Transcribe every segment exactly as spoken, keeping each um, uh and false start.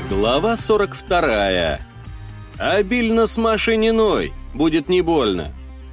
Глава сорок вторая. Обильно смашениной, будет не больно.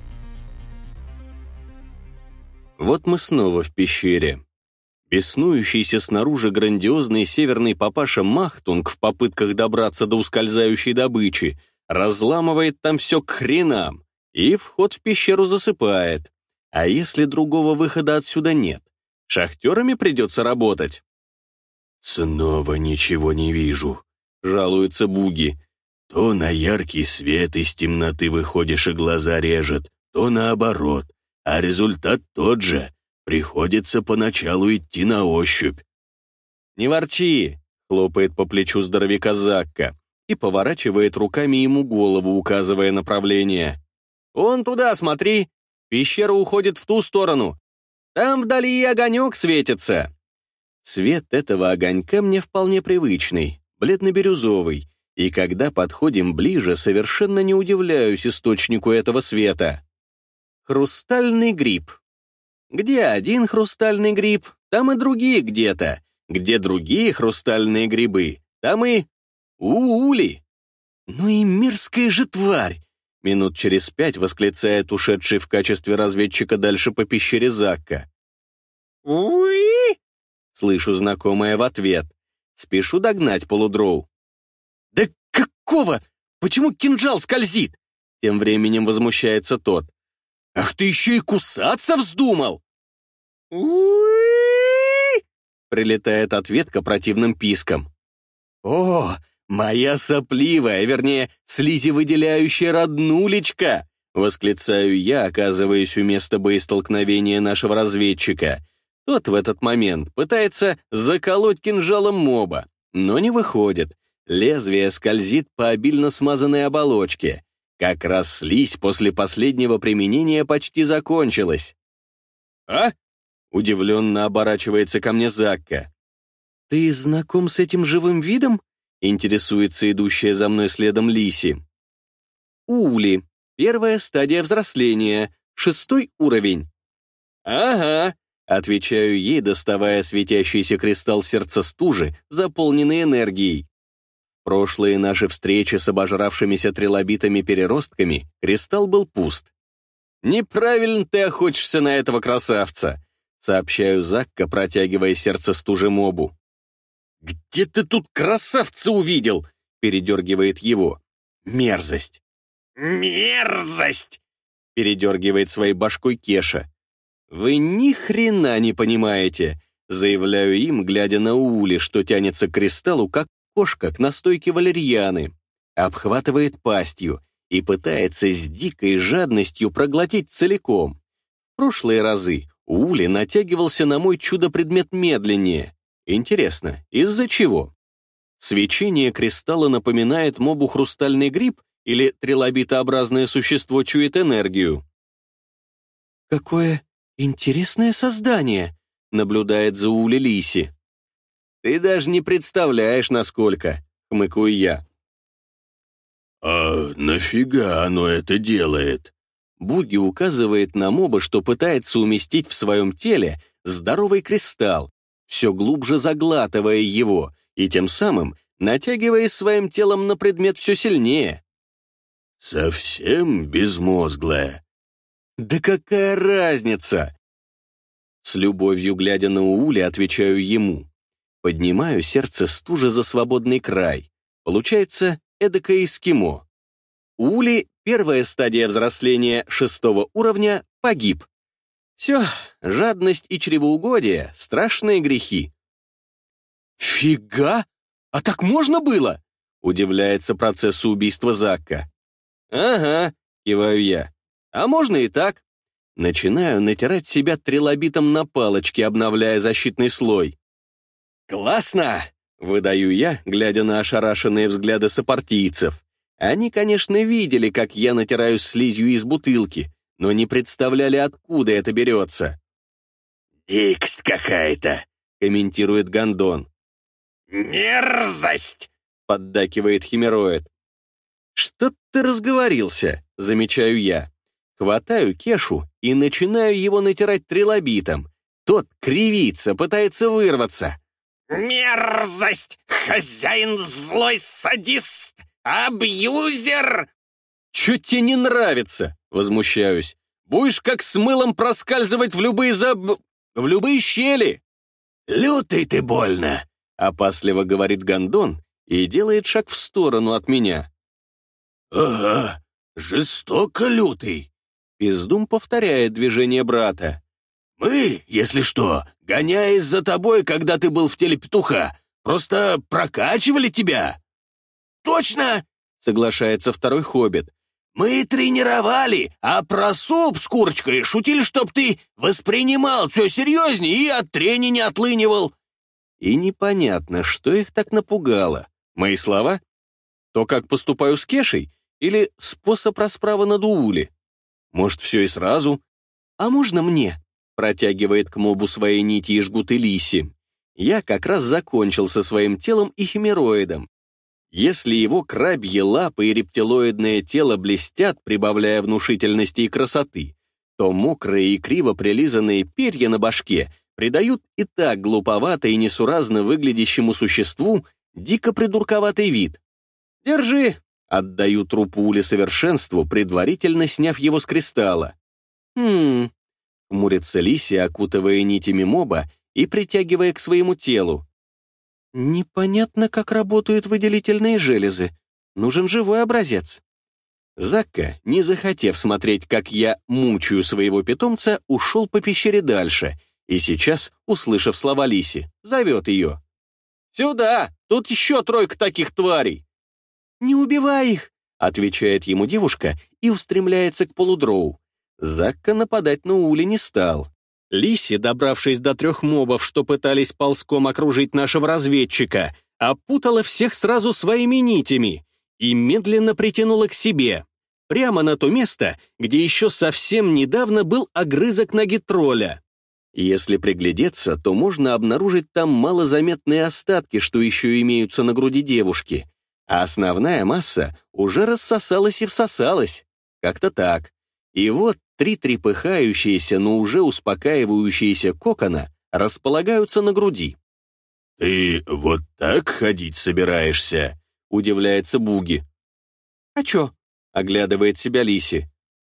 Вот мы снова в пещере. Беснующийся снаружи грандиозный северный папаша Махтунг в попытках добраться до ускользающей добычи разламывает там все к хренам, и вход в пещеру засыпает. А если другого выхода отсюда нет? Шахтерами придется работать. «Снова ничего не вижу», — жалуется Буги. «То на яркий свет из темноты выходишь и глаза режет, то наоборот, а результат тот же. Приходится поначалу идти на ощупь». «Не ворчи», — хлопает по плечу здоровяка Закка и поворачивает руками ему голову, указывая направление. «Вон туда, смотри, пещера уходит в ту сторону. Там вдали огонек светится». Свет этого огонька мне вполне привычный, бледно-бирюзовый, и когда подходим ближе, совершенно не удивляюсь источнику этого света. Хрустальный гриб. Где один хрустальный гриб, там и другие где-то. Где другие хрустальные грибы, там и... Уули. Ну и мерзкая же тварь! Минут через пять восклицает ушедший в качестве разведчика дальше по пещере Закка. «Уи!» Слышу знакомое в ответ. Спешу догнать полудроу. «Да какого? Почему кинжал скользит?» Тем временем возмущается тот. «Ах, ты еще и кусаться вздумал!» «Уи!» Прилетает ответка противным писком. «О, моя сопливая, вернее, слизевыделяющая роднулечка!» Восклицаю я, оказываясь у места боестолкновения нашего разведчика. Тот в этот момент пытается заколоть кинжалом моба, но не выходит. Лезвие скользит по обильно смазанной оболочке. Как раз слизь после последнего применения почти закончилась. «А?» — удивленно оборачивается ко мне Закка. «Ты знаком с этим живым видом?» — интересуется идущая за мной следом Лиси. «Ули. Первая стадия взросления. Шестой уровень». «Ага», — отвечаю ей, доставая светящийся кристалл сердца стужи, заполненный энергией. Прошлые наши встречи с обожравшимися трилобитами-переростками кристалл был пуст. «Неправильно ты охотишься на этого красавца», — сообщаю Закка, протягивая сердце стужи мобу. «Где ты тут красавца увидел?» — передергивает его. «Мерзость!» «Мерзость!» — передергивает своей башкой Кеша. «Вы ни хрена не понимаете», — заявляю им, глядя на Ули, что тянется к кристаллу, как кошка к настойке валерьяны, обхватывает пастью и пытается с дикой жадностью проглотить целиком. В прошлые разы Ули натягивался на мой чудо-предмет медленнее. Интересно, из-за чего? Свечение кристалла напоминает мобу хрустальный гриб или трилобитообразное существо чует энергию? «Какое интересное создание», — наблюдает за Ули Лиси. «Ты даже не представляешь, насколько», — хмыкаю я. «А нафига оно это делает?» Буги указывает на моба, что пытается уместить в своем теле здоровый кристалл, все глубже заглатывая его и тем самым натягиваясь своим телом на предмет все сильнее. «Совсем безмозглая». «Да какая разница?» С любовью глядя на Уули, отвечаю ему. Поднимаю сердце стужи за свободный край. Получается эдакое эскимо. Ули, первая стадия взросления шестого уровня, погиб. Все, жадность и чревоугодие — страшные грехи. «Фига? А так можно было?» — удивляется процессу убийства Закка. «Ага», — киваю я. «А можно и так». Начинаю натирать себя трилобитом на палочке, обновляя защитный слой. «Классно!» — выдаю я, глядя на ошарашенные взгляды сопартийцев. Они, конечно, видели, как я натираюсь слизью из бутылки, но не представляли, откуда это берется. «Дикость какая-то», — комментирует Гондон. «Мерзость!» — поддакивает Химероид. «Что ты разговорился?» — замечаю я. Хватаю Кешу и начинаю его натирать трилобитом. Тот кривится, пытается вырваться. Мерзость! Хозяин злой садист! Абьюзер! Чё тебе не нравится? Возмущаюсь. Будешь как с мылом проскальзывать в любые заб... в любые щели. Лютый ты больно, опасливо говорит Гондон и делает шаг в сторону от меня. Ага, жестоко лютый. Пиздун повторяет движение брата. Мы, если что, гоняясь за тобой, когда ты был в теле петуха, просто прокачивали тебя. Точно, соглашается второй хоббит. Мы тренировали, а про суп с курочкой шутили, чтоб ты воспринимал все серьезнее и от трени не отлынивал. И непонятно, что их так напугало. Мои слова? То, как поступаю с Кешей? Или способ расправы над Уули? Может, все и сразу? А можно мне? Протягивает к мобу свои нити и жгуты Лиси. Я как раз закончил со своим телом и химероидом. Если его крабьи лапы и рептилоидное тело блестят, прибавляя внушительности и красоты, то мокрые и криво прилизанные перья на башке придают и так глуповато и несуразно выглядящему существу дико придурковатый вид. «Держи!» — отдаю труп Уули совершенству, предварительно сняв его с кристалла. «Хм...» — хмурится Лиси, окутывая нитями моба и притягивая к своему телу. «Непонятно, как работают выделительные железы. Нужен живой образец». Закка, не захотев смотреть, как я мучаю своего питомца, ушел по пещере дальше, и сейчас, услышав слова Лиси, зовет ее. «Сюда! Тут еще тройка таких тварей!» «Не убивай их!» — отвечает ему девушка и устремляется к полудроу. Закка нападать на Уули не стал. Лиси, добравшись до трех мобов, что пытались ползком окружить нашего разведчика, опутала всех сразу своими нитями и медленно притянула к себе, прямо на то место, где еще совсем недавно был огрызок ноги тролля. Если приглядеться, то можно обнаружить там малозаметные остатки, что еще имеются на груди девушки, а основная масса уже рассосалась и всосалась. Как-то так. И вот три трепыхающиеся, но уже успокаивающиеся кокона располагаются на груди. «Ты вот так ходить собираешься?» — удивляется Буги. «А чё?» — оглядывает себя Лиси.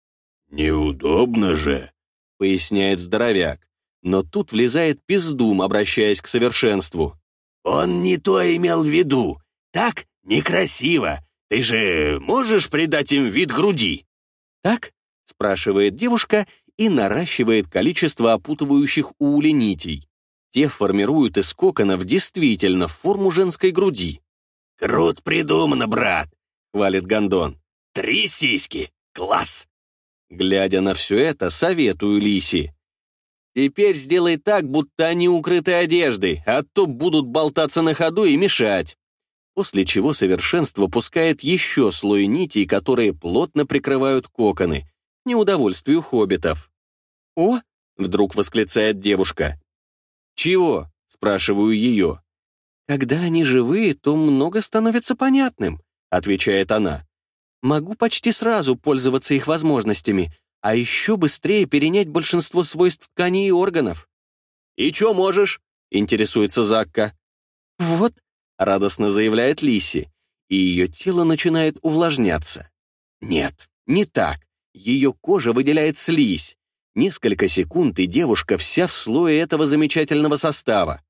«Неудобно же», — поясняет здоровяк. Но тут влезает Пиздум, обращаясь к совершенству. «Он не то имел в виду. Так некрасиво. Ты же можешь придать им вид груди?» «Так?» — спрашивает девушка и наращивает количество опутывающих Уули нитей. Те формируют из коконов действительно форму женской груди. «Крут придумано, брат», — хвалит Гондон. «Три сиськи! Класс!» Глядя на все это, советую Лиси. «Теперь сделай так, будто они укрыты одеждой, а то будут болтаться на ходу и мешать». После чего совершенство пускает еще слой нитей, которые плотно прикрывают коконы, неудовольствию хоббитов. «О!» — вдруг восклицает девушка. «Чего?» — спрашиваю ее. «Когда они живые, то много становится понятным», — отвечает она. «Могу почти сразу пользоваться их возможностями, а еще быстрее перенять большинство свойств тканей и органов». «И что можешь?» — интересуется Закка. «Вот», — радостно заявляет Лиси, и ее тело начинает увлажняться. Нет, не так. Ее кожа выделяет слизь. Несколько секунд, и девушка вся в слое этого замечательного состава.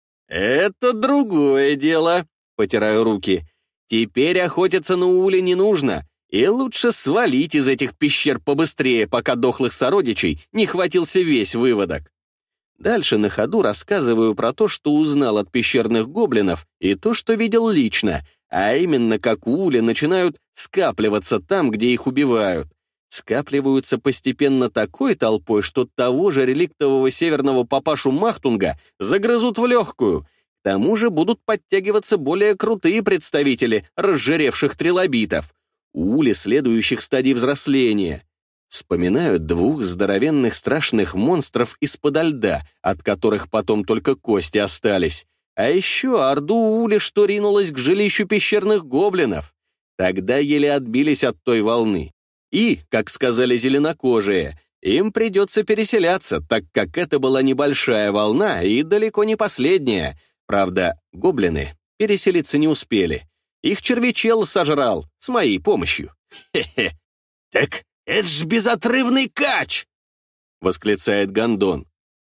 «Это другое дело», — потираю руки. «Теперь охотиться на Уули не нужно, и лучше свалить из этих пещер побыстрее, пока дохлых сородичей не хватился весь выводок». Дальше на ходу рассказываю про то, что узнал от пещерных гоблинов, и то, что видел лично, а именно, как Уули начинают скапливаться там, где их убивают. Скапливаются постепенно такой толпой, что того же реликтового северного папашу Махтунга загрызут в легкую. К тому же будут подтягиваться более крутые представители разжиревших трилобитов, Уули следующих стадий взросления. Вспоминают двух здоровенных страшных монстров из-подо льда, от которых потом только кости остались. А еще орду Уули, что ринулась к жилищу пещерных гоблинов. Тогда еле отбились от той волны. И, как сказали зеленокожие, им придется переселяться, так как это была небольшая волна и далеко не последняя. Правда, гоблины переселиться не успели. Их червячел сожрал с моей помощью. «Хе-хе, так это ж безотрывный кач!» — восклицает Гондон.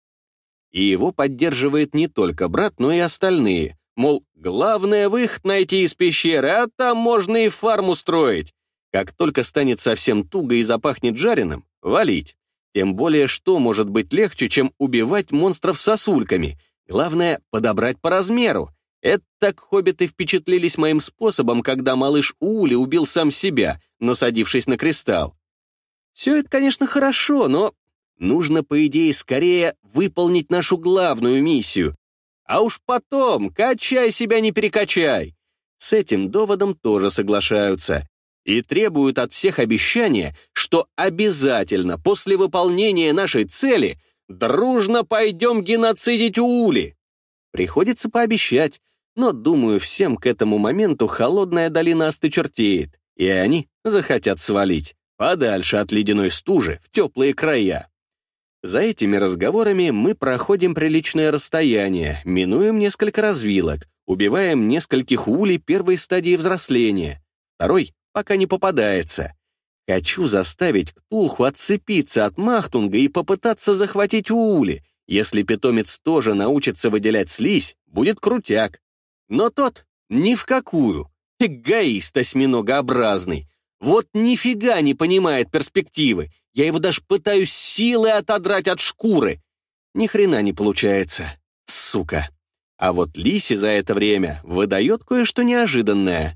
И его поддерживает не только брат, но и остальные. Мол, главное выход найти из пещеры, а там можно и фарму строить. Как только станет совсем туго и запахнет жареным, валить. Тем более, что может быть легче, чем убивать монстров сосульками. Главное — подобрать по размеру. Это так хоббиты впечатлились моим способом, когда малыш Уули убил сам себя, насадившись на кристалл. Все это, конечно, хорошо, но нужно, по идее, скорее выполнить нашу главную миссию. А уж потом качай себя, не перекачай. С этим доводом тоже соглашаются. И требуют от всех обещания, что обязательно после выполнения нашей цели дружно пойдем геноцидить Уули. Приходится пообещать, но, думаю, всем к этому моменту холодная долина осточертеет, и они захотят свалить подальше от ледяной стужи в теплые края. За этими разговорами мы проходим приличное расстояние, минуем несколько развилок, убиваем нескольких улей первой стадии взросления. Второй пока не попадается. Хочу заставить Ктулху отцепиться от Махтунга и попытаться захватить Уули. Если питомец тоже научится выделять слизь, будет крутяк. Но тот ни в какую. Эгоист осьминогообразный. Вот нифига не понимает перспективы. Я его даже пытаюсь силой отодрать от шкуры. Ни хрена не получается. Сука. А вот Лиси за это время выдает кое-что неожиданное.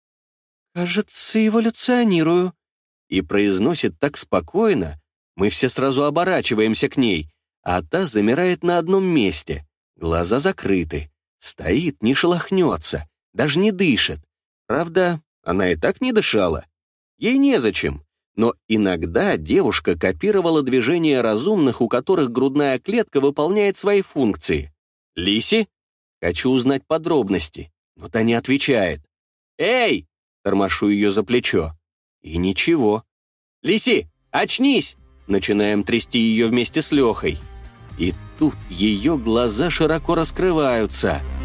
«Кажется, эволюционирую», и произносит так спокойно. Мы все сразу оборачиваемся к ней, а та замирает на одном месте. Глаза закрыты. Стоит, не шелохнется, даже не дышит. Правда, она и так не дышала. Ей незачем. Но иногда девушка копировала движения разумных, у которых грудная клетка выполняет свои функции. «Лиси?» Хочу узнать подробности, но та не отвечает. «Эй!» Тормошу ее за плечо. И ничего. «Лиси, очнись!» Начинаем трясти ее вместе с Лехой. И тут ее глаза широко раскрываются.